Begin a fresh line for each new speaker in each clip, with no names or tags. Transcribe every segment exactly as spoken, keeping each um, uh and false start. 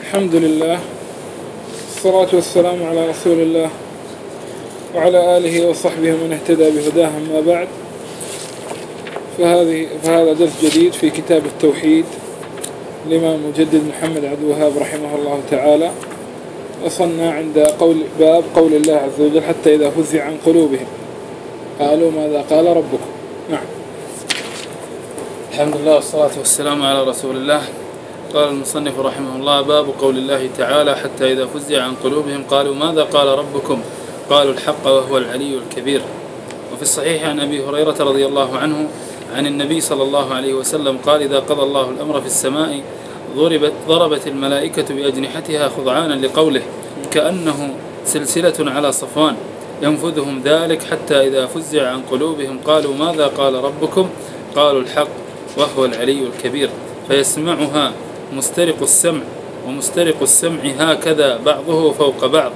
الحمد لله، الصلاة والسلام على رسول الله وعلى آله وصحبه من اهتدى بهداه. أما بعد، فهذه فهذا درس جديد في كتاب التوحيد للإمام مجدد محمد عبد الوهاب رحمه الله تعالى. وصلنا عند قول باب قول الله عز وجل: حتى إذا فزع عن قلوبهم قالوا ماذا قال ربكم. نعم.
الحمد لله والصلاة والسلام على رسول الله. قال المصنف رحمه الله: باب قول الله تعالى: حتى إذا فزع عن قلوبهم قالوا ماذا قال ربكم؟ قالوا الحق وهو العلي الكبير. وفي الصحيح عن أبي هريرة رضي الله عنه عن النبي صلى الله عليه وسلم قال: إذا قضى الله الأمر في السماء ضربت, ضربت الملائكة بأجنحتها خضعانا لقوله، كأنه سلسلة على صفوان، ينفذهم ذلك حتى إذا فزع عن قلوبهم قالوا ماذا قال ربكم؟ قالوا الحق وهو العلي الكبير، فيسمعها مسترق السمع ومسترق السمع هكذا بعضه فوق بعض.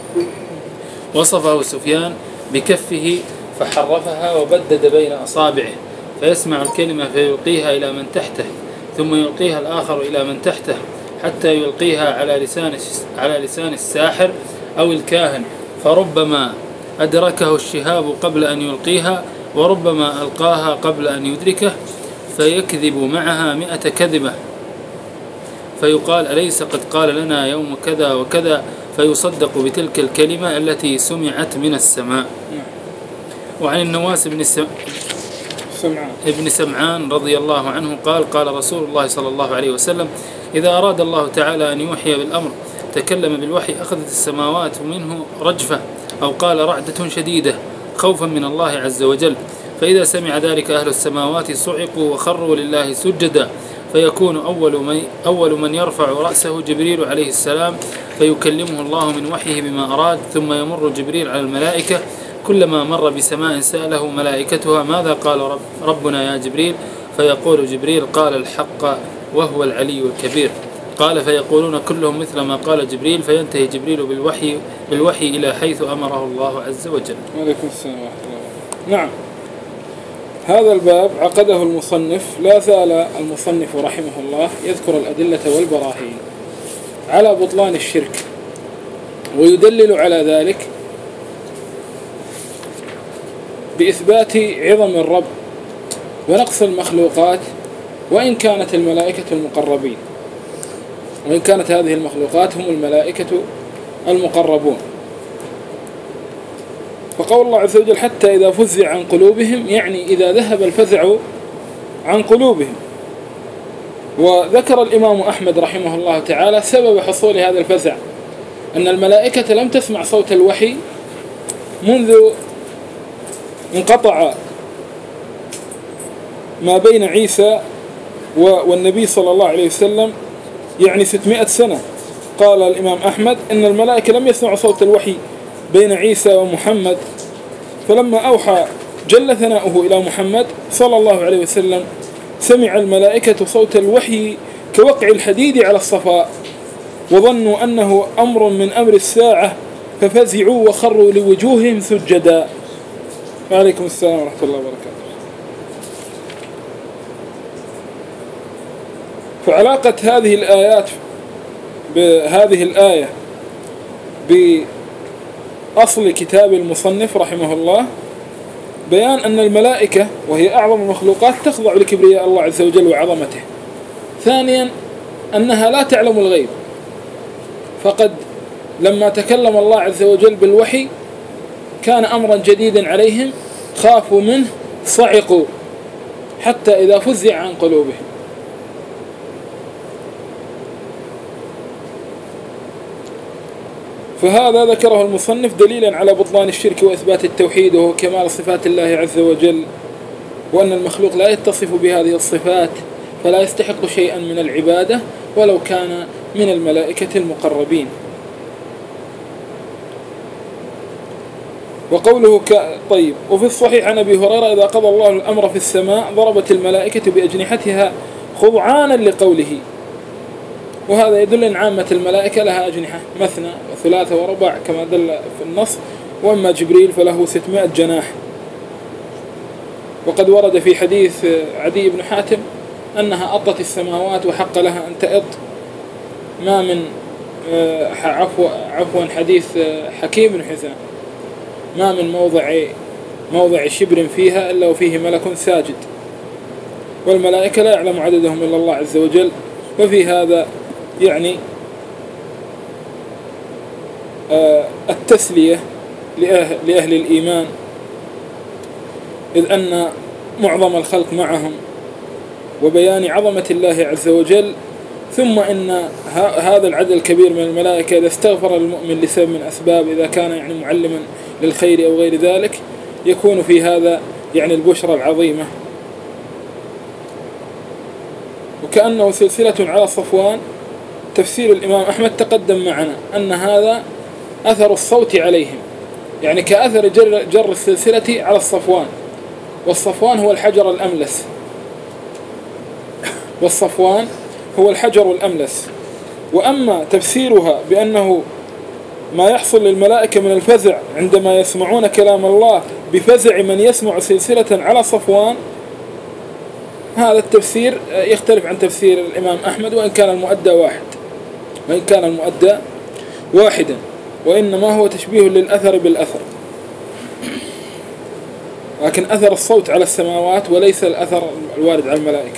وصفه سفيان بكفه فحرفها وبدد بين أصابعه، فيسمع الكلمة فيلقيها إلى من تحته، ثم يلقيها الآخر إلى من تحته، حتى يلقيها على لسان على لسان الساحر أو الكاهن، فربما أدركه الشهاب قبل أن يلقيها، وربما ألقاها قبل أن يدركه، فيكذب معها مئة كذبة، فيقال: أليس قد قال لنا يوم كذا وكذا؟ فيصدق بتلك الكلمة التي سمعت من السماء. وعن النواس بن ابن سمعان رضي الله عنه قال: قال رسول الله صلى الله عليه وسلم: إذا أراد الله تعالى أن يوحي بالأمر تكلم بالوحي أخذت السماوات منه رجفة، أو قال رعدة شديدة، خوفا من الله عز وجل، فإذا سمع ذلك أهل السماوات صعقوا وخروا لله سجدا، فيكون أول من, أول من يرفع رأسه جبريل عليه السلام، فيكلمه الله من وحيه بما أراد، ثم يمر جبريل على الملائكة، كلما مر بسماء سأله ملائكتها ماذا قال رب ربنا يا جبريل؟ فيقول جبريل: قال الحق وهو العلي الكبير. قال: فيقولون كلهم مثل ما قال جبريل، فينتهي جبريل بالوحي, بالوحي إلى حيث أمره الله عز وجل.
وعليكم السلام ورحمة الله. نعم، هذا الباب عقده المصنف، لا زال المصنف رحمه الله يذكر الأدلة والبراهين على بطلان الشرك، ويدلل على ذلك بإثبات عظم الرب ونقص المخلوقات، وإن كانت الملائكة المقربين، وإن كانت هذه المخلوقات هم الملائكة المقربون. فقول الله عز وجل: حتى إذا فزع عن قلوبهم، يعني إذا ذهب الفزع عن قلوبهم. وذكر الإمام أحمد رحمه الله تعالى سبب حصول هذا الفزع، أن الملائكة لم تسمع صوت الوحي منذ انقطع ما بين عيسى والنبي صلى الله عليه وسلم، يعني ستمائة سنة. قال الإمام أحمد إن الملائكة لم يسمعوا صوت الوحي بين عيسى ومحمد، فلما أوحى جل ثناؤه إلى محمد صلى الله عليه وسلم سمع الملائكة صوت الوحي كوقع الحديد على الصفاء، وظنوا أنه أمر من أمر الساعة، ففزعوا وخروا لوجوههم سجدا. وعليكم السلام ورحمة الله وبركاته. فعلاقة هذه الآيات بهذه الآية بأصل كتاب المصنف رحمه الله بيان أن الملائكة وهي أعظم المخلوقات تخضع لكبرياء الله عز وجل وعظمته. ثانيا أنها لا تعلم الغيب، فقد لما تكلم الله عز وجل بالوحي كان أمرا جديدا عليهم، خافوا منه، صعقوا حتى إذا فزع عن قلوبهم. فهذا ذكره المصنف دليلا على بطلان الشرك وإثبات التوحيد، وهو كمال صفات الله عز وجل، وأن المخلوق لا يتصف بهذه الصفات، فلا يستحق شيئا من العبادة ولو كان من الملائكة المقربين. وقوله ك... طيب. وفي الصحيح عن أبي هريرة: إذا قضى الله الأمر في السماء ضربت الملائكة بأجنحتها خضعانا لقوله. وهذا يدل أن عامة الملائكة لها أجنحة مثنى وثلاثة وربع كما دل في النص، وأما جبريل فله ستمائة جناح. وقد ورد في حديث عدي بن حاتم أنها أطت السماوات وحق لها أن تأط، ما من عفوا عفوا حديث حكيم بن حزام: ما من موضع موضع شبر فيها إلا وفيه ملك ساجد، والملائكة لا يعلم عددهم إلا الله عز وجل. وفي هذا يعني التسلية لأهل الإيمان، إذ أن معظم الخلق معهم، وبيان عظمة الله عز وجل. ثم إن هذا العدد الكبير من الملائكة إذا استغفر المؤمن لسبب من أسباب، إذا كان يعني معلما للخير أو غير ذلك، يكون في هذا يعني البشرى العظيمة. وكأنه سلسلة على صفوان. تفسير الإمام أحمد تقدم معنا أن هذا أثر الصوت عليهم، يعني كأثر جر, جر السلسلة على الصفوان، والصفوان هو الحجر الأملس والصفوان هو الحجر الأملس. وأما تفسيرها بأنه ما يحصل للملائكة من الفزع عندما يسمعون كلام الله بفزع من يسمع سلسلة على صفوان، هذا التفسير يختلف عن تفسير الإمام أحمد، وإن كان المؤدى واحد وإن كان المؤدى واحدا وإنما هو تشبيه للأثر بالأثر، لكن أثر الصوت على السماوات وليس الأثر الوارد على الملائكة.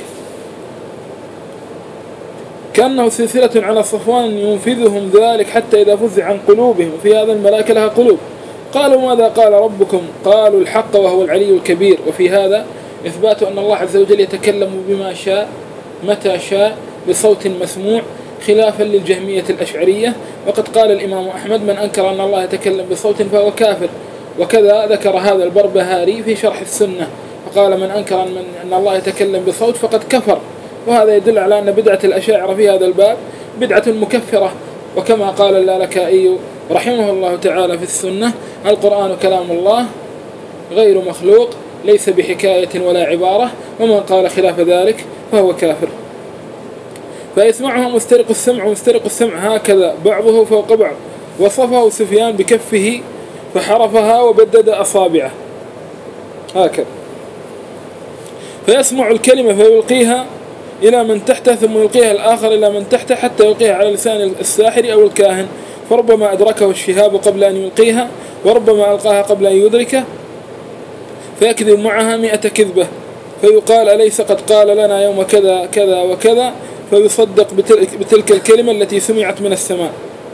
كأنه سلسلة على صفوان ينفذهم ذلك حتى إذا فزع عن قلوبهم، وفي هذا الملائكة لها قلوب. قالوا: ماذا قال ربكم؟ قالوا: الحق وهو العلي الكبير. وفي هذا إثبات أن الله عز وجل يتكلم بما شاء متى شاء بصوت مسموع، خلافا للجهمية الأشعرية. وقد قال الإمام أحمد: من أنكر أن الله يتكلم بصوت فهو كافر. وكذا ذكر هذا البربهاري في شرح السنة، فقال: من أنكر أن الله يتكلم بصوت فقد كفر. وهذا يدل على أن بدعة الأشاعرة في هذا الباب بدعة مكفرة. وكما قال اللالكائي رحمه الله تعالى في السنة: القرآن كلام الله غير مخلوق، ليس بحكاية ولا عبارة، ومن قال خلاف ذلك فهو كافر. فيسمعها مسترق السمع، ومسترق السمع هكذا بعضه فوق بعض. وصفه سفيان بكفه فحرفها وبدد أصابعه هكذا، فيسمع الكلمة فيلقيها إلى من تحته، ثم يلقيها الآخر إلى من تحته، حتى يلقيها على لسان الساحر أو الكاهن، فربما أدركه الشهاب قبل أن يلقيها، وربما ألقاها قبل أن يدركه، فيكذب معها مئة كذبة، فيقال: أليس قد قال لنا يوم كذا كذا وكذا؟ فيصدق بتلك الكلمة التي سمعت من السماء.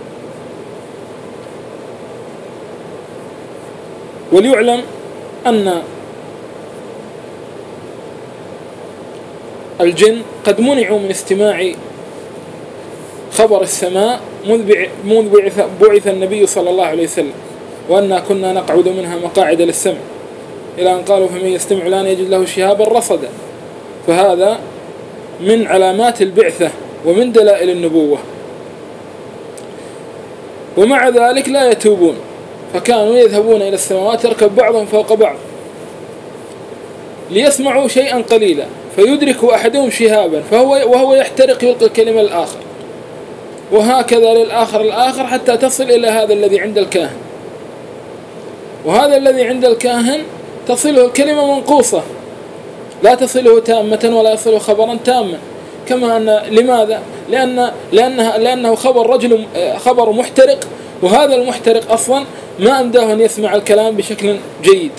وليعلم أن الجن قد منعوا من استماع خبر السماء منذ بعث النبي صلى الله عليه وسلم، وأننا كنا نقعد منها مقاعد للسمع، إلى أن قالوا: فمن يستمع الآن يجد له شهابا رصدا. فهذا من علامات البعثة ومن دلائل النبوة. ومع ذلك لا يتوبون، فكانوا يذهبون إلى السماوات يركب بعضهم فوق بعض ليسمعوا شيئا قليلا، فيدرك أحدهم شهابا فهو وهو يحترق يلقي الكلمة الآخر، وهكذا للآخر الآخر حتى تصل إلى هذا الذي عند الكاهن. وهذا الذي عند الكاهن تصله الكلمة منقوصة، لا تصله تامة ولا يصله خبرا تاما. كما أن لماذا؟ لأن لأنه لأنه خبر رجل خبر محترق، وهذا المحترق أصلا ما أمداه أن يسمع الكلام بشكل جيد.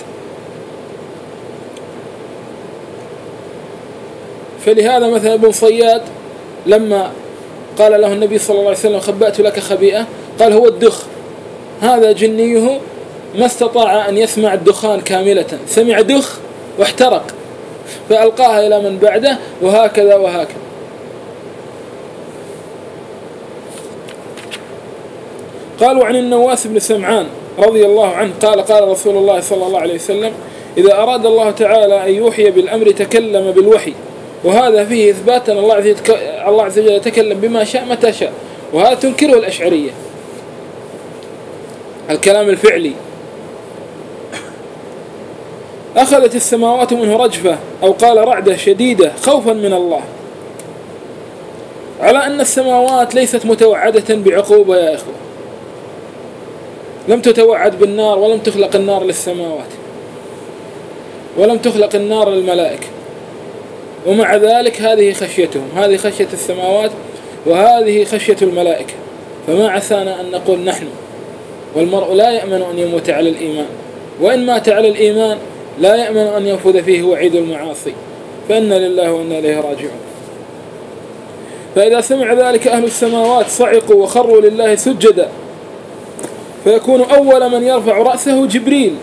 فلهذا مثلا ابن صياد لما قال له النبي صلى الله عليه وسلم: خبأت لك خبيئة، قال: هو الدخ. هذا جنيه ما استطاع أن يسمع الدخان كاملة، سمع دخ واحترق، فألقاها إلى من بعده، وهكذا وهكذا. قالوا عن النواس بن سمعان رضي الله عنه قال: قال رسول الله صلى الله عليه وسلم: إذا أراد الله تعالى أن يوحي بالأمر تكلم بالوحي. وهذا فيه إثبات أن الله عز وجل يتكلم بما شاء متى شاء، وهذا تنكره الأشعرية، الكلام الفعلي. أخذت السماوات منه رجفة، أو قال رعدة شديدة، خوفا من الله، على أن السماوات ليست متوعدة بعقوبة يا إخوة، لم تتوعد بالنار، ولم تخلق النار للسماوات، ولم تخلق النار للملائكة. ومع ذلك هذه خشيتهم، هذه خشية السماوات، وهذه خشية الملائكة. فما عسانا أن نقول نحن. والمرء لا يأمن أن يموت على الإيمان، وإن مات على الإيمان لا يأمن أن ينفذ فيه وعيد المعاصي، فإنا لله وإنا إليه راجعون. فإذا سمع ذلك أهل السماوات صعقوا وخروا لله سجدا، فيكون أول من يرفع رأسه جبريل.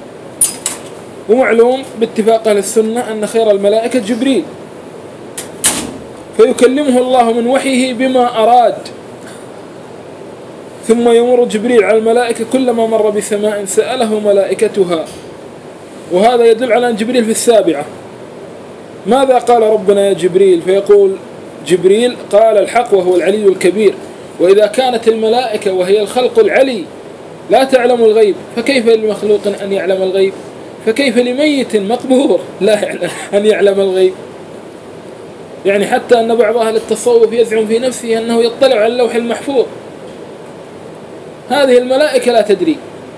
ومعلوم باتفاق أهل السنة أن خير الملائكة جبريل، فيكلمه الله من وحيه بما أراد، ثم يمر جبريل على الملائكة كلما مر بسماء سأله ملائكتها. وهذا يدل على أن جبريل في السابعة. ماذا قال ربنا يا جبريل؟ فيقول جبريل قال الحق وهو العلي الكبير. وإذا كانت الملائكة وهي الخلق العلي لا تعلم الغيب، فكيف لمخلوق أن يعلم الغيب؟ فكيف لميت مقبور لا يعلم أن يعلم الغيب؟ يعني حتى أن بعض أهل التصوف يزعم في نفسه أنه يطلع على اللوح المحفوظ. هذه الملائكة لا تدري.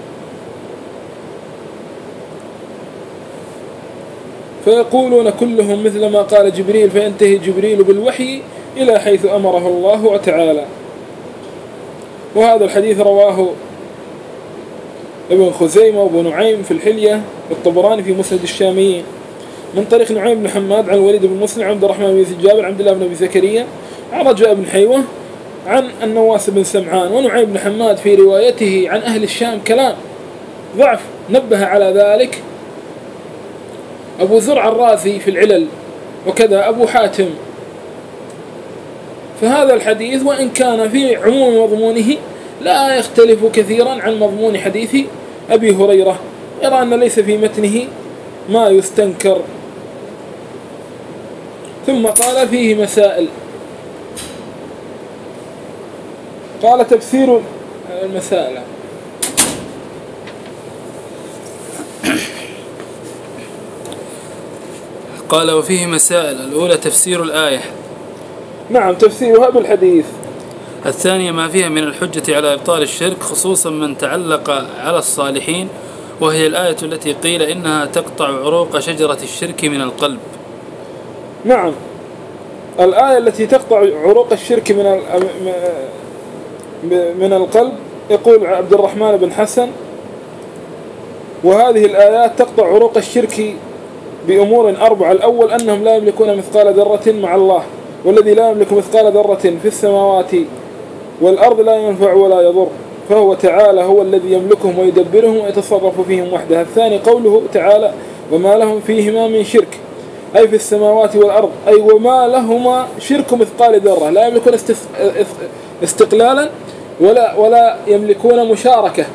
فيقولون كلهم مثل ما قال جبريل، فينتهي جبريل بالوحي إلى حيث أمره الله تعالى. وهذا الحديث رواه ابن خزيمة وابو نعيم في الحلية والطبراني في مسند الشاميين من طريق نعيم بن حماد عن الوليد بن مسلم عن عبد الرحمن بن جابر عن عبد الله بن أبي زكريا عن رجاء بن حيوة عن النواس بن سمعان. ونعيم بن حماد في روايته عن أهل الشام كلام ضعف، نبه على ذلك أبو زرع الرازي في العلل، وكذا أبو حاتم. فهذا الحديث وإن كان في عموم مضمونه لا يختلف كثيرا عن مضمون حديث أبي هريرة، يرى أن ليس في متنه ما يستنكر. ثم قال فيه مسائل. قال تفسير المسائل.
قال وفيه مسائل. الأولى تفسير الآية.
نعم، تفسيرها بالحديث.
الثانية ما فيها من الحجة على إبطال الشرك، خصوصا من تعلق على الصالحين، وهي الآية التي قيل إنها تقطع عروق شجرة الشرك من القلب.
نعم، الآية التي تقطع عروق الشرك من من القلب. يقول عبد الرحمن بن حسن: وهذه الآيات تقطع عروق الشرك بأمور أربعة. الأول أنهم لا يملكون مثقال ذرة مع الله، والذي لا يملك مثقال ذرة في السماوات والأرض لا ينفع ولا يضر، فهو تعالى هو الذي يملكهم ويدبرهم ويتصرف فيهم وحده. الثاني قوله تعالى: وما لهم فيهما من شرك، أي في السماوات والأرض، أي وما لهما شرك مثقال ذرة، لا يملكون استقلالا ولا ولا يملكون مشاركة.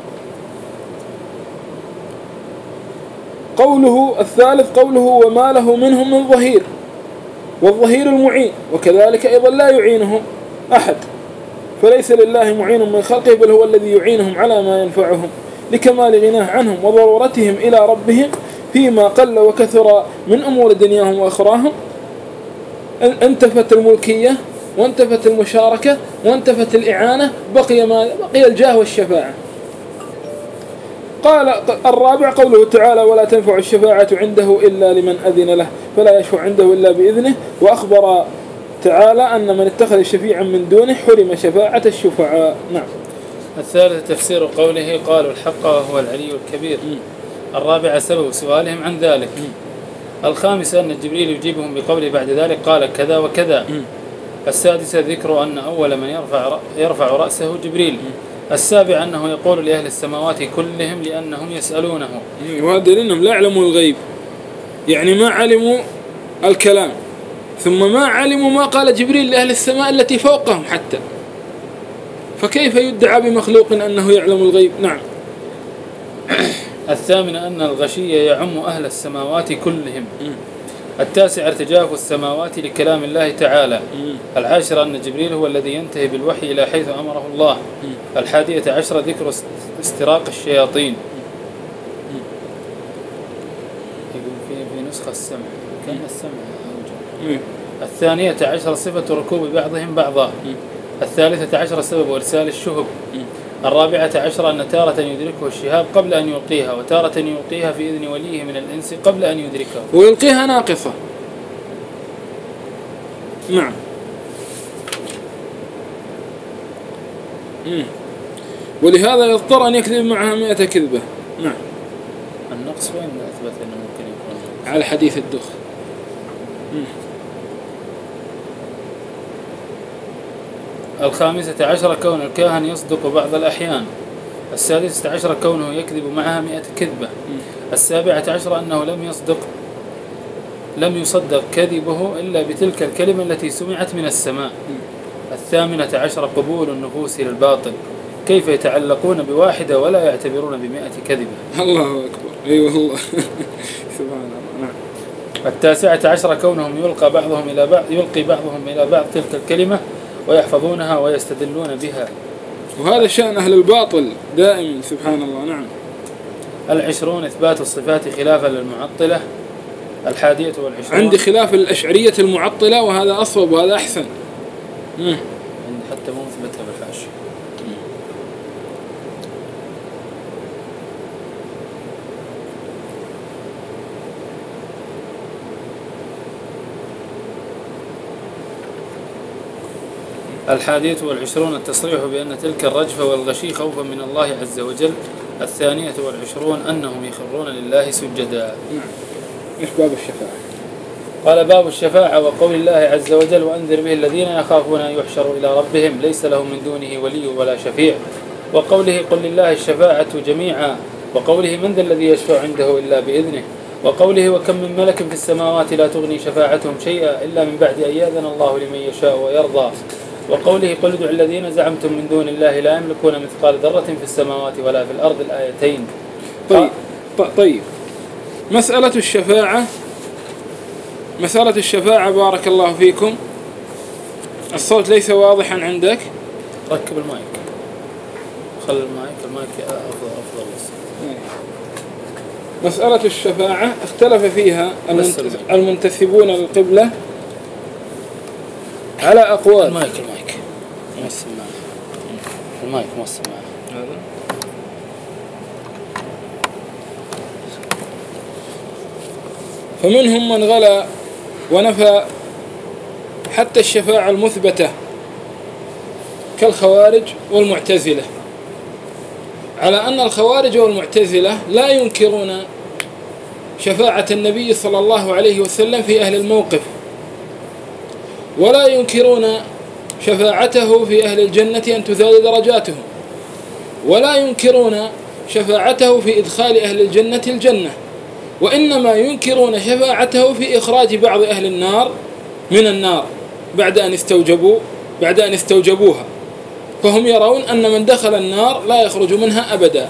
قوله الثالث قوله: وما له منهم من ظهير، والظهير المعين، وكذلك أيضا لا يعينهم أحد، فليس لله معين من خلقه، بل هو الذي يعينهم على ما ينفعهم لكمال غناه عنهم وضرورتهم إلى ربهم فيما قل وكثر من أمور دنياهم وأخراهم. انتفت الملكية وانتفت المشاركة وانتفت الإعانة، بقي ما بقي الجاه والشفاعة. قال الرابع قوله تعالى: ولا تنفع الشفاعة عنده إلا لمن أذن له، فلا يشفع عنده إلا بإذنه. وأخبر تعالى أن من اتخذ شفيعا من دونه حرم شفاعة الشفعاء. نعم.
الثالث تفسير قوله: قالوا الحق وهو العلي الكبير. م. الرابع سبب سؤالهم عن ذلك. م. الخامس أن جبريل يجيبهم بقوله بعد ذلك قال كذا وكذا. م. السادسة ذكر أن أول من يرفع, يرفع رأسه جبريل. م. السابع أنه يقول لأهل السماوات كلهم لأنهم يسألونه،
وهذا لأنهم لا يعلموا الغيب، يعني ما علموا الكلام، ثم ما علموا ما قال جبريل لأهل السماء التي فوقهم حتى، فكيف يدعى بمخلوق أنه يعلم الغيب؟ نعم.
الثامن أن الغشية يعم أهل السماوات كلهم. التاسع ارتجاف السماوات لكلام الله تعالى. العاشر أن جبريل هو الذي ينتهي بالوحي إلى حيث أمره الله. الحادية عشر ذكر استراق الشياطين. يقول في في نسخة السمع كان السمع أوجه. الثانية عشر صفة ركوب بعضهم بعضا. الثالثة عشر سبب إرسال الشهب. الرابعة عشر أن تارة يدركه الشهاب قبل أن يلقيها، وتارة يلقيها في إذن وليه من الإنس قبل أن يدركه،
ويلقيها ناقصة. نعم. مم. ولهذا يضطر أن يكذب معها مئة كذبة. نعم.
النقص وين أثبت أنه ممكن يكون
على حديث الدخ. مم.
الخامسة عشر كون الكاهن يصدق بعض الأحيان. السادسة عشر كونه يكذب معها مئة كذبة. السابعة عشر أنه لم يصدق لم يصدق كذبه إلا بتلك الكلمة التي سمعت من السماء. الثامنة عشر قبول النفوس للباطل، كيف يتعلقون بواحدة ولا يعتبرون بمئة كذبة.
الله أكبر. أيوة الله. سبحان الله. نعم.
التاسعة عشر كونهم يلقى بعضهم إلى بعض يلقي بعضهم إلى بعض تلك الكلمة ويحفظونها ويستدلون بها،
وهذا شأن أهل الباطل دائما. سبحان الله. نعم.
العشرون إثبات الصفات خلافا للمعطلة. الحادية والعشرون
عندي خلاف الأشعرية المعطلة، وهذا أصوب وهذا أحسن. مم.
حتى مو مثبتها بالحاشية. الحادية والعشرون التصريح بأن تلك الرجفة والغشي خوفا من الله عز وجل. الثانية والعشرون أنهم يخرون لله سجدا.
نعم. إيش باب الشفاعة؟
قال باب الشفاعة وقول الله عز وجل وأنذر به الذين يخافون أن يحشروا إلى ربهم ليس لهم من دونه ولي ولا شفيع. وقوله قل لله الشفاعة جميعا. وقوله من ذا الذي يشفع عنده إلا بإذنه. وقوله وكم من ملك في السماوات لا تغني شفاعتهم شيئا إلا من بعد أن يأذن الله لمن يشاء ويرضى. وقوله قل ادعوا الذين زعمتم من دون الله لا يملكون مثقال ذرة في السماوات ولا في الأرض. الآيتين.
طيب. طيب مسألة الشفاعة مسألة الشفاعة بارك الله فيكم. الصوت ليس واضحا عندك.
ركب المايك، خل المايك المايك أفضل أفضل.
مسألة الشفاعة اختلف فيها المنتسبون للقبلة على أقوال.
المايك المايك موصل معه. المايك موصل معه. هذا
فمنهم من غلا ونفى حتى الشفاعة المثبتة كالخوارج والمعتزلة، على أن الخوارج والمعتزلة لا ينكرون شفاعة النبي صلى الله عليه وسلم في أهل الموقف، ولا ينكرون شفاعته في أهل الجنة أن تزاد درجاتهم، ولا ينكرون شفاعته في إدخال أهل الجنة الجنة، وإنما ينكرون شفاعته في إخراج بعض أهل النار من النار بعد أن استوجبوا بعد أن استوجبوها، فهم يرون أن من دخل النار لا يخرج منها أبدا.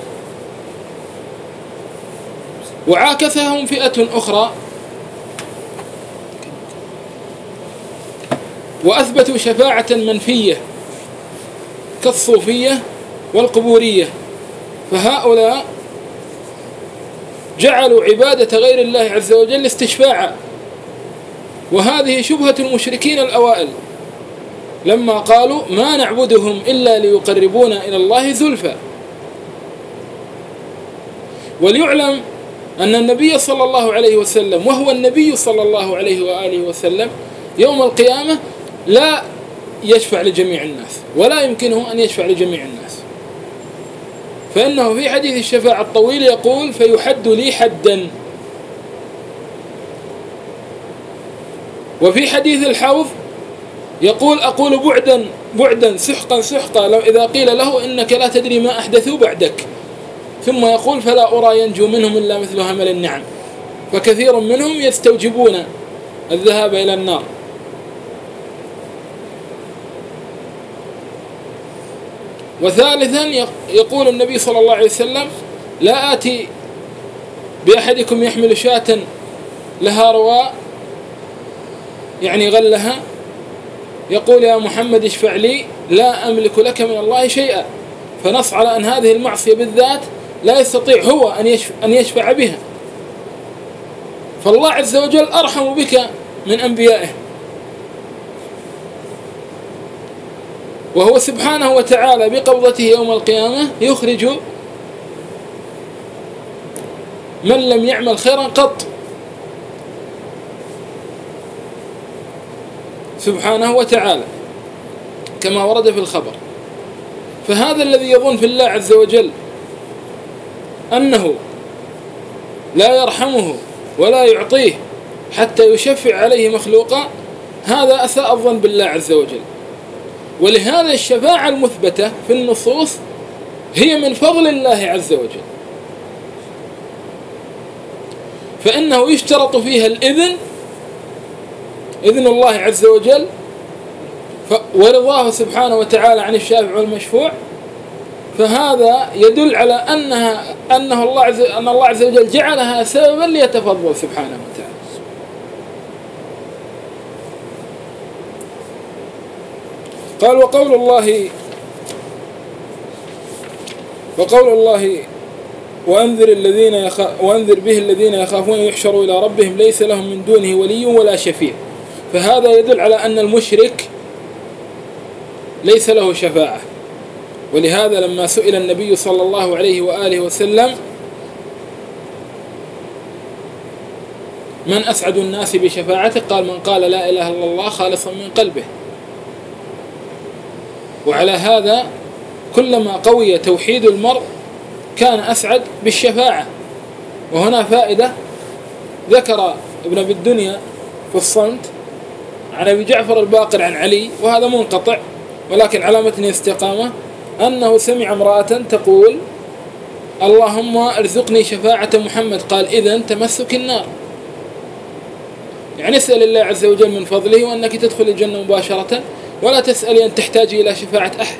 وعاكسهم فئة أخرى وأثبتوا شفاعة منفية كالصوفية والقبورية، فهؤلاء جعلوا عبادة غير الله عز وجل استشفاعا، وهذه شبهة المشركين الأوائل لما قالوا ما نعبدهم إلا ليقربونا إلى الله زلفى. وليعلم أن النبي صلى الله عليه وسلم وهو النبي صلى الله عليه وآله وسلم يوم القيامة لا يشفع لجميع الناس، ولا يمكنه أن يشفع لجميع الناس، فإنه في حديث الشفاعة الطويل يقول فيحد لي حدا، وفي حديث الحوض يقول أقول بعدا بعدا سحقا سحقا لو إذا قيل له إنك لا تدري ما أحدثوا بعدك، ثم يقول فلا أرى ينجو منهم إلا مثل همل النعم، فكثير منهم يستوجبون الذهاب إلى النار. وثالثا يقول النبي صلى الله عليه وسلم لا آتي بأحدكم يحمل شاة لها رواء يعني غلها يقول يا محمد اشفع لي لا أملك لك من الله شيئا، فنص على أن هذه المعصية بالذات لا يستطيع هو أن يشفع, أن يشفع بها، فالله عز وجل أرحم بك من أنبيائه، وهو سبحانه وتعالى بقبضته يوم القيامة يخرج من لم يعمل خيرا قط سبحانه وتعالى كما ورد في الخبر. فهذا الذي يظن في الله عز وجل أنه لا يرحمه ولا يعطيه حتى يشفع عليه مخلوقا، هذا أساء الظن بالله عز وجل. ولهذا الشفاعة المثبتة في النصوص هي من فضل الله عز وجل، فإنه يشترط فيها الإذن، إذن الله عز وجل ورضاه سبحانه وتعالى عن الشافع والمشفوع، فهذا يدل على أنها أنه الله عز أن الله عز وجل جعلها سببا ليتفضل سبحانه وتعالى. قال وقول الله وقول الله وأنذر الذين يخ... وأنذر به الذين يخافون يحشروا إلى ربهم ليس لهم من دونه ولي ولا شفيع، فهذا يدل على أن المشرك ليس له شفاعة. ولهذا لما سئل النبي صلى الله عليه وآله وسلم من أسعد الناس بشفاعته، قال من قال لا إله إلا الله خالصا من قلبه. وعلى هذا كلما قوي توحيد المرء كان أسعد بالشفاعة. وهنا فائدة ذكر ابن أبي الدنيا في الصمت عن أبي جعفر الباقر عن علي، وهذا منقطع ولكن على متن استقامة، أنه سمع امرأة تقول اللهم ارزقني شفاعة محمد، قال إذن تمسك النار. يعني اسأل الله عز وجل من فضله وأنك تدخل الجنة مباشرة، ولا تسألي أن تحتاج إلى شفاعة أحد.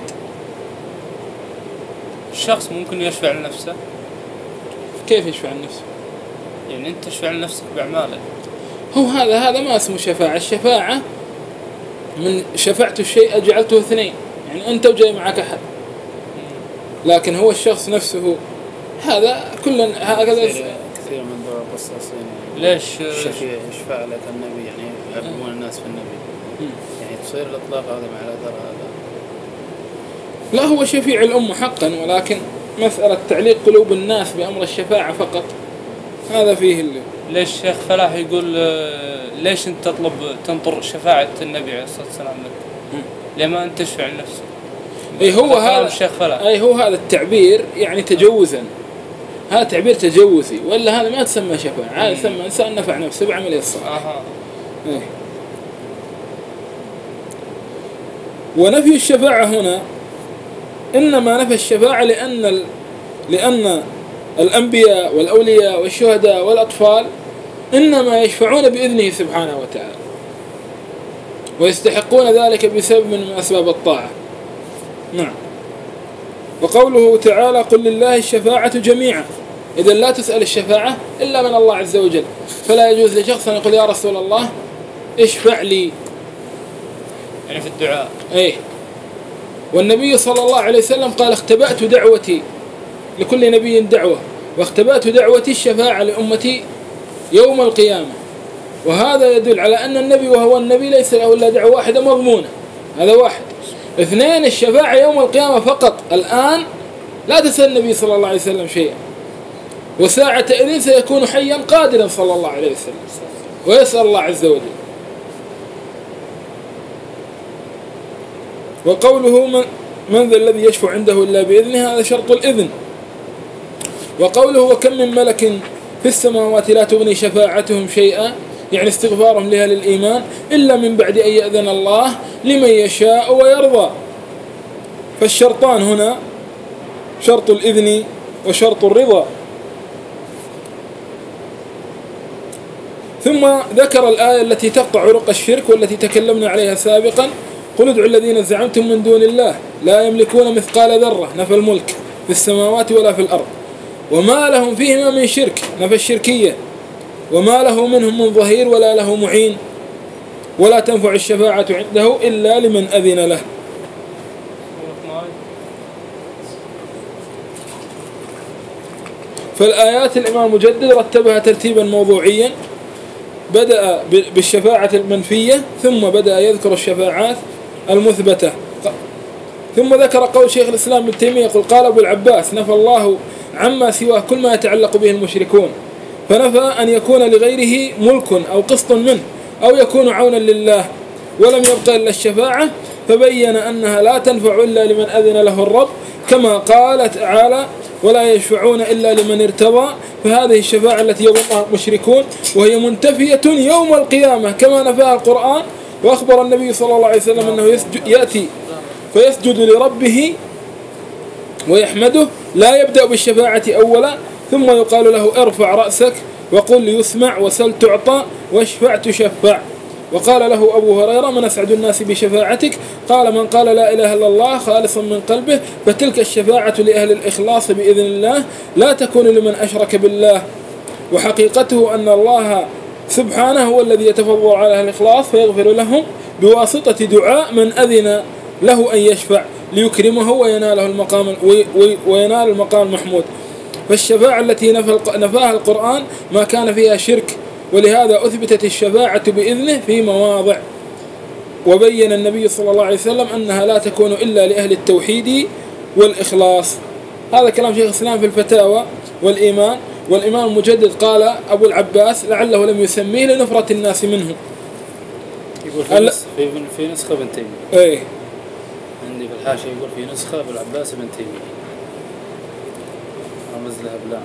الشخص ممكن يشفع لنفسه.
كيف يشفع لنفسه؟
يعني أنت تشفع لنفسك بأعمالك.
هو هذا هذا ما اسمه شفاعة. الشفاعة من شفعت الشيء جعلته اثنين، يعني أنت وجاي معك أحد، لكن هو الشخص نفسه هذا كل هكذا.
كثير من ذوي القصاصين
ليش
الشفيع يشفع لك النبي، يعني يحبون الناس في النبي، يعني تصير الإطلاق هذا مع الأثر هذا.
لا، هو شفيع الأمة حقا، ولكن مسألة تعليق قلوب الناس بأمر الشفاعة فقط هذا فيه اللي.
ليش الشيخ فلاح يقول ليش أنت تطلب تنطر شفاعة النبي عليه الصلاة والسلام لك؟ لما أنت تشفع لنفسك؟
أي هو هذا
الشيخ فلاح.
أي هو هذا التعبير يعني تجوزا، هذا تعبير تجوزي، ولا هذا ما تسمى شفاعة، هذا يسمى إنسان نفع نفسه بعمله الصالح.
أها.
إيه. ونفي الشفاعة هنا إنما نفى الشفاعة لأن ال... لأن الأنبياء والأولياء والشهداء والأطفال إنما يشفعون بإذنه سبحانه وتعالى، ويستحقون ذلك بسبب من أسباب الطاعة. نعم. وقوله تعالى قل لله الشفاعة جميعا، إذا لا تسأل الشفاعة إلا من الله عز وجل، فلا يجوز لشخص أن يقول يا رسول الله اشفع لي،
يعني في الدعاء.
أيه. والنبي صلى الله عليه وسلم قال اختبأت دعوتي، لكل نبي دعوة، واختبأت دعوتي الشفاعة لأمتي يوم القيامة. وهذا يدل على أن النبي وهو النبي ليس له إلا دعوة واحدة مضمونة، هذا واحد. اثنين، الشفاعة يوم القيامة فقط، الآن لا تسأل النبي صلى الله عليه وسلم شيئا، وساعة إذن سيكون حيا قادرا صلى الله عليه وسلم ويسأل الله عز وجل. وقوله من, من ذا الذي يشفع عنده إلا بإذنه، هذا شرط الإذن. وقوله وكم من ملك في السماوات لا تغني شفاعتهم شيئا، يعني استغفارهم لها للإيمان، إلا من بعد أن يأذن الله لمن يشاء ويرضى. فالشرطان هنا شرط الإذن وشرط الرضا. ثم ذكر الآية التي تقطع عروق الشرك والتي تكلمنا عليها سابقا، قل ادعوا الذين زعمتم من دون الله لا يملكون مثقال ذرة، نفى الملك في السماوات ولا في الأرض، وما لهم فيهما من شرك، نفى الشركية، وما له منهم من ظهير ولا له معين، ولا تنفع الشفاعة عنده إلا لمن أذن له. فالآيات الإمام المجدد رتبها ترتيبا موضوعيا، بدأ بالشفاعة المنفية ثم بدأ يذكر الشفاعات المثبتة، ثم ذكر قول شيخ الإسلام ابن تيمية يقول قال أبو العباس نفى الله عما سواه كل ما يتعلق به المشركون، فنفى أن يكون لغيره ملك أو قسط منه أو يكون عونا لله، ولم يبقى إلا الشفاعة، فبين أنها لا تنفع إلا لمن أذن له الرب، كما قال تعالى ولا يشفعون إلا لمن ارتضى. فهذه الشفاعة التي يظنها المشركون وهي منتفية يوم القيامة كما نفاها القرآن. وأخبر النبي صلى الله عليه وسلم أنه يسجد يأتي فيسجد لربه ويحمده، لا يبدأ بالشفاعة أولا، ثم يقال له ارفع رأسك وقل يسمع وسل تعطى واشفع تشفع. وقال له أبو هريرة من أسعد الناس بشفاعتك؟ قال من قال لا إله إلا الله خالصا من قلبه، فتلك الشفاعة لأهل الإخلاص بإذن الله، لا تكون لمن أشرك بالله. وحقيقته أن الله سبحانه هو الذي يتفضل على أهل الإخلاص فيغفر لهم بواسطة دعاء من أذن له أن يشفع ليكرمه ويناله المقام وينال المقام المحمود. فالشفاعة التي نفاها القرآن ما كان فيها شرك، ولهذا أثبتت الشفاعة بإذنه في مواضع. وبين النبي صلى الله عليه وسلم أنها لا تكون إلا لأهل التوحيد والإخلاص. هذا كلام شيخ الإسلام في الفتاوى والإيمان. والإمام المجدد قال أبو العباس لعله لم يسميه لنفرة الناس منه.
يقول في, نسخ في, في نسخة ابن تيمية.
ايه
عندي في الحاشية يقول في نسخة أبو العباس ابن تيمية، رمز لها بلام.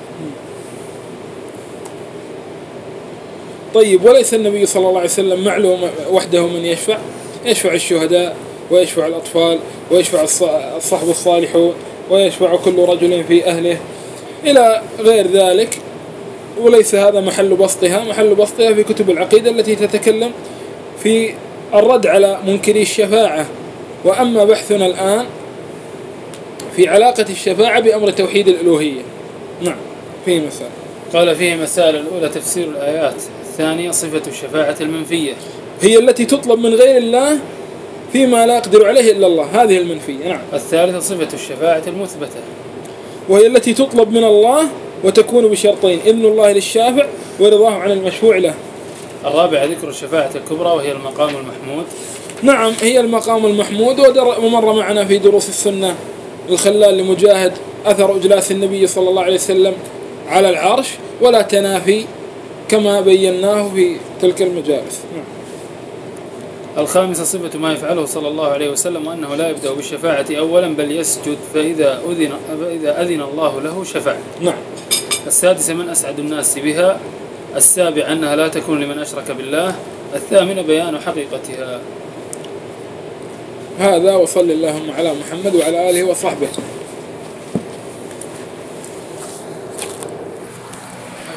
طيب، وليس النبي صلى الله عليه وسلم معلوم وحده من يشفع؟ يشفع الشهداء ويشفع الأطفال ويشفع الصحب الصالحون ويشفع كل رجل في أهله إلى غير ذلك. وليس هذا محل بسطها، محل بسطها في كتب العقيدة التي تتكلم في الرد على منكري الشفاعة. وأما بحثنا الآن في علاقة الشفاعة بأمر توحيد الألوهية. نعم، فيه مسائل.
قال فيه مسائل: الأولى تفسير الآيات، الثانية صفة الشفاعة المنفية،
هي التي تطلب من غير الله فيما لا يقدر عليه إلا الله، هذه المنفية. نعم.
الثالثة صفة الشفاعة المثبتة،
وهي التي تطلب من الله وتكون بشرطين: إذن الله للشافع ورضاه عن المشفوع له.
الرابعة ذكر الشفاعة الكبرى وهي المقام المحمود.
نعم، هي المقام المحمود. ومر معنا في دروس السنة الخلال لمجاهد أثر إجلاس النبي صلى الله عليه وسلم على العرش ولا تنافي كما بيناه في تلك المجالس. نعم.
الخامسة صفة ما يفعله صلى الله عليه وسلم، وأنه لا يبدأ بالشفاعة أولا بل يسجد فإذا أذن, فإذا أذن الله له شفع.
نعم.
السادسة من أسعد الناس بها. السابع أنها لا تكون لمن أشرك بالله. الثامنة بيان حقيقتها.
هذا، وصل اللهم على محمد وعلى آله وصحبه.